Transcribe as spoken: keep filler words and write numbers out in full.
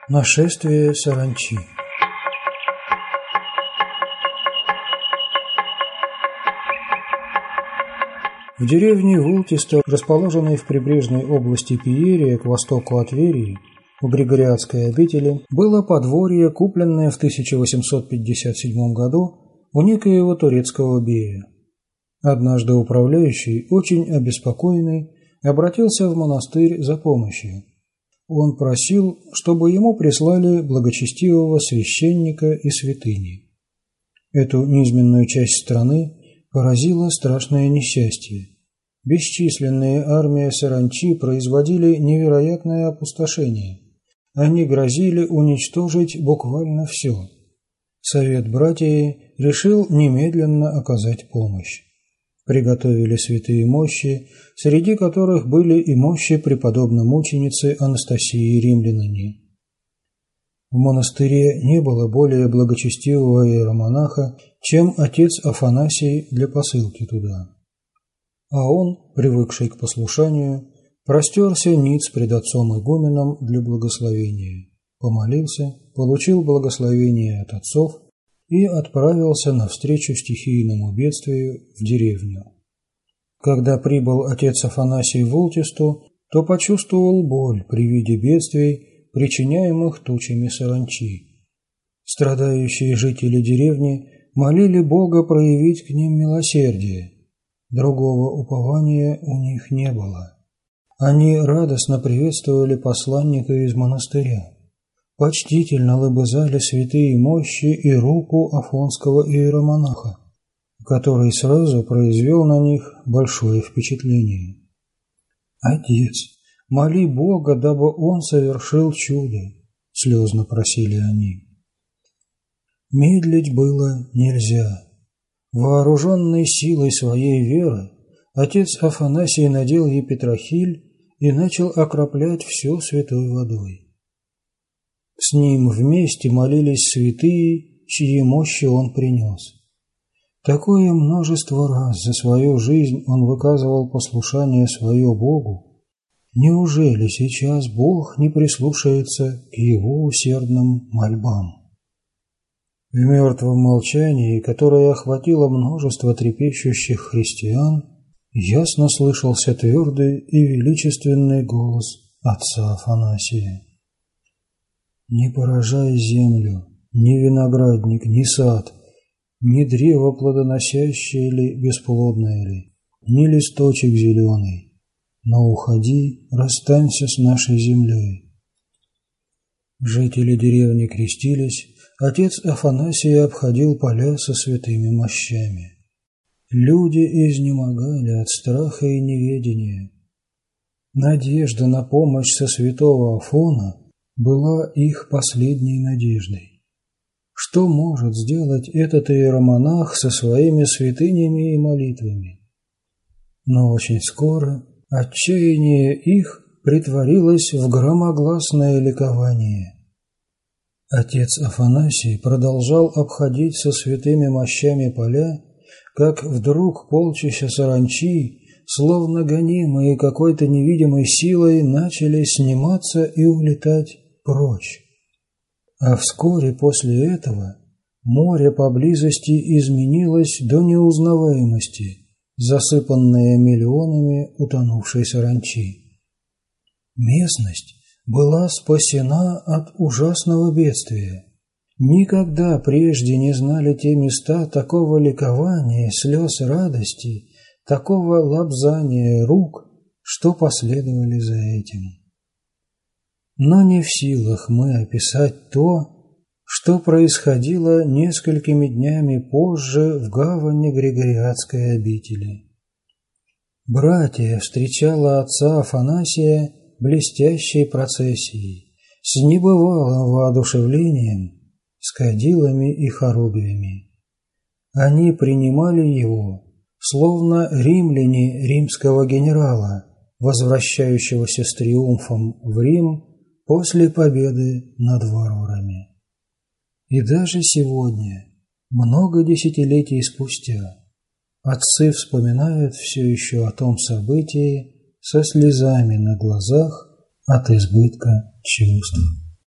Нашествие саранчи. В деревне Вултисто, расположенной в прибрежной области Пиерия к востоку от Верии, в Григориадской обители, было подворье, купленное в тысяча восемьсот пятьдесят седьмом году у некоего турецкого бея. Однажды управляющий, очень обеспокоенный, обратился в монастырь за помощью. Он просил, чтобы ему прислали благочестивого священника и святыни. Эту низменную часть страны поразило страшное несчастье. Бесчисленные армии саранчи производили невероятное опустошение. Они грозили уничтожить буквально все. Совет братьев решил немедленно оказать помощь. Приготовили святые мощи, среди которых были и мощи преподобной мученицы Анастасии Римлянине. В монастыре не было более благочестивого иеромонаха, чем отец Афанасий для посылки туда. А он, привыкший к послушанию, простерся ниц пред отцом игуменом для благословения, помолился, получил благословение от отцов и отправился навстречу стихийному бедствию в деревню. Когда прибыл отец Афанасий в Вултисту, то почувствовал боль при виде бедствий, причиняемых тучами саранчи. Страдающие жители деревни молили Бога проявить к ним милосердие. Другого упования у них не было. Они радостно приветствовали посланника из монастыря. Почтительно лобызали святые мощи и руку афонского иеромонаха, который сразу произвел на них большое впечатление. «Отец, моли Бога, дабы он совершил чудо», — слезно просили они. Медлить было нельзя. Вооруженный силой своей веры, отец Афанасий надел епитрахиль и начал окроплять все святой водой. С ним вместе молились святые, чьи мощи он принес. Такое множество раз за свою жизнь он выказывал послушание свое Богу. Неужели сейчас Бог не прислушается к его усердным мольбам? В мертвом молчании, которое охватило множество трепещущих христиан, ясно слышался твердый и величественный голос отца Афанасия. «Не поражай землю, ни виноградник, ни сад, ни древо плодоносящее ли, бесплодное ли, ни листочек зеленый, но уходи, расстанься с нашей землей». Жители деревни крестились, отец Афанасий обходил поля со святыми мощами. Люди изнемогали от страха и неведения. Надежда на помощь со святого Афона была их последней надеждой. Что может сделать этот иеромонах со своими святынями и молитвами? Но очень скоро отчаяние их притворилось в громогласное ликование. Отец Афанасий продолжал обходить со святыми мощами поля, как вдруг полчища саранчи, словно гонимые какой-то невидимой силой, начали сниматься и улетать прочь. А вскоре после этого море поблизости изменилось до неузнаваемости, засыпанное миллионами утонувшей саранчи. Местность была спасена от ужасного бедствия. Никогда прежде не знали те места такого ликования, слез радости, такого лобзания рук, что последовали за этим. Но не в силах мы описать то, что происходило несколькими днями позже в гавани Григориадской обители. Братья встречала отца Афанасия блестящей процессией, с небывалым воодушевлением, с кадилами и хоругвями. Они принимали его, словно римляне римского генерала, возвращающегося с триумфом в Рим после победы над варварами. И даже сегодня, много десятилетий спустя, отцы вспоминают все еще о том событии со слезами на глазах от избытка чувств.